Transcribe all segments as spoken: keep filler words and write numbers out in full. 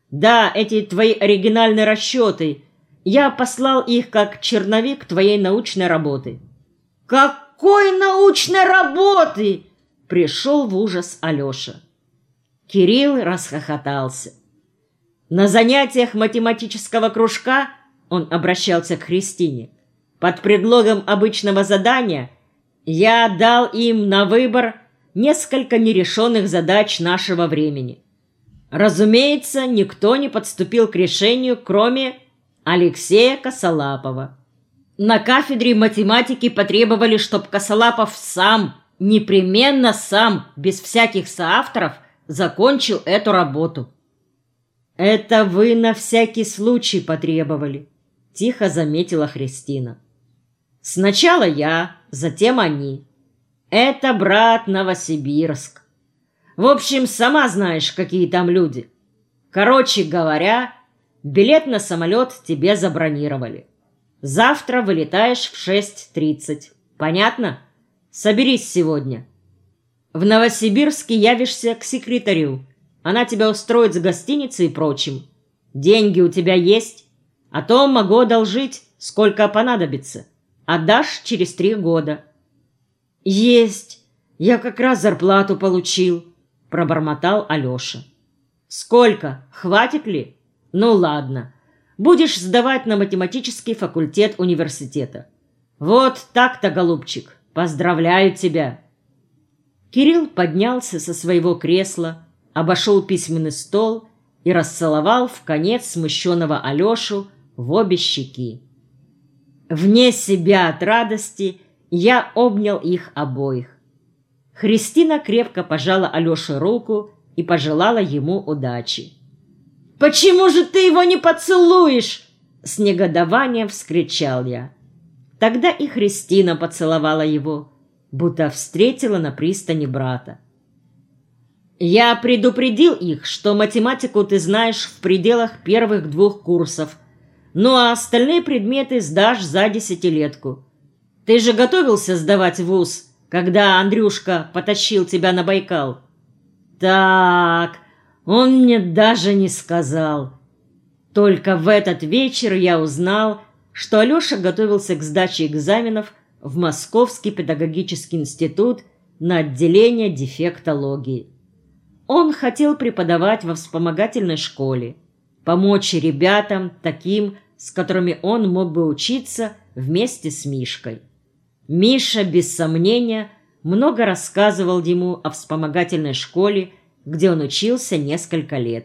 Да, эти твои оригинальные расчеты. Я послал их как черновик твоей научной работы». «Какой научной работы?» — пришел в ужас Алеша. Кирилл расхохотался. На занятиях математического кружка он обращался к Христине. Под предлогом обычного задания я дал им на выбор несколько нерешенных задач нашего времени. Разумеется, никто не подступил к решению, кроме Алексея Косолапова. На кафедре математики потребовали, чтобы Косолапов сам, непременно сам, без всяких соавторов, закончил эту работу. «Это вы на всякий случай потребовали», — тихо заметила Христина. «Сначала я, затем они. Это, брат, Новосибирск. В общем, сама знаешь, какие там люди. Короче говоря, билет на самолет тебе забронировали. Завтра вылетаешь в шесть тридцать. Понятно? Соберись сегодня. В Новосибирске явишься к секретарю. Она тебя устроит с гостиницей и прочим. Деньги у тебя есть? А то могу одолжить, сколько понадобится. Отдашь через три года». «Есть. Я как раз зарплату получил», — пробормотал Алеша. «Сколько? Хватит ли? Ну ладно. Будешь сдавать на математический факультет университета. Вот так-то, голубчик. Поздравляю тебя». Кирилл поднялся со своего кресла, обошел письменный стол и расцеловал в конец смущенного Алешу в обе щеки. Вне себя от радости я обнял их обоих. Христина крепко пожала Алёше руку и пожелала ему удачи. «Почему же ты его не поцелуешь?» — с негодованием вскричал я. Тогда и Христина поцеловала его, будто встретила на пристани брата. «Я предупредил их, что математику ты знаешь в пределах первых двух курсов, ну а остальные предметы сдашь за десятилетку. Ты же готовился сдавать вуз, когда Андрюшка потащил тебя на Байкал?» «Так, он мне даже не сказал». Только в этот вечер я узнал, что Алеша готовился к сдаче экзаменов в Московский педагогический институт на отделение дефектологии. Он хотел преподавать во вспомогательной школе, помочь ребятам, таким, с которыми он мог бы учиться вместе с Мишкой. Миша, без сомнения, много рассказывал ему о вспомогательной школе, где он учился несколько лет.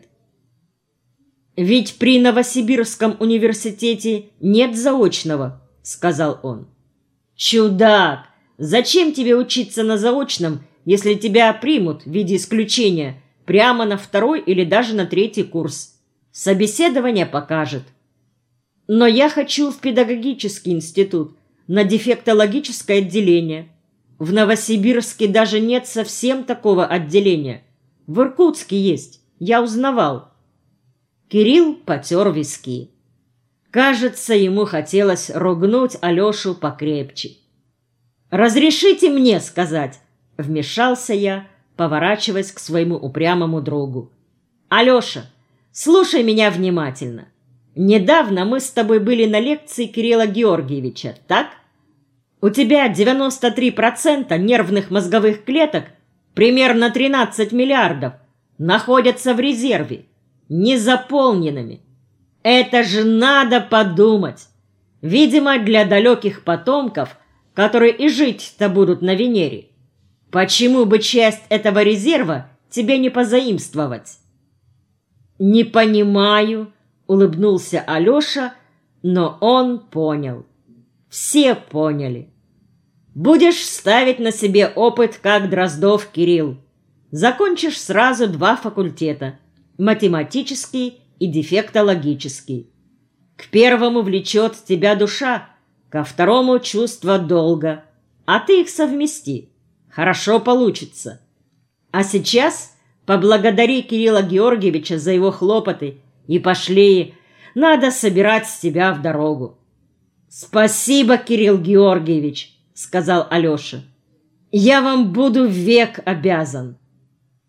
«Ведь при Новосибирском университете нет заочного», — сказал он. «Чудак! Зачем тебе учиться на заочном, если тебя примут в виде исключения прямо на второй или даже на третий курс? Собеседование покажет». «Но я хочу в педагогический институт, на дефектологическое отделение. В Новосибирске даже нет совсем такого отделения. В Иркутске есть, я узнавал». Кирилл потер виски. Кажется, ему хотелось ругнуть Алешу покрепче. «Разрешите мне сказать?» — вмешался я, поворачиваясь к своему упрямому другу. «Алеша, слушай меня внимательно. Недавно мы с тобой были на лекции Кирилла Георгиевича, так? У тебя девяносто три процента нервных мозговых клеток, примерно тринадцать миллиардов, находятся в резерве, незаполненными. Это же надо подумать. Видимо, для далеких потомков, которые и жить-то будут на Венере. Почему бы часть этого резерва тебе не позаимствовать?» «Не понимаю», — улыбнулся Алеша, но он понял. Все поняли. «Будешь ставить на себе опыт, как Дроздов Кирилл. Закончишь сразу два факультета — математический и дефектологический. К первому влечет тебя душа, ко второму — чувство долга, а ты их совмести. Хорошо получится. А сейчас поблагодари Кирилла Георгиевича за его хлопоты и пошли, надо собирать тебя в дорогу». «Спасибо, Кирилл Георгиевич», — сказал Алеша. «Я вам буду век обязан».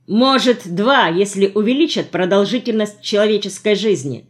Может, два, если увеличат продолжительность человеческой жизни.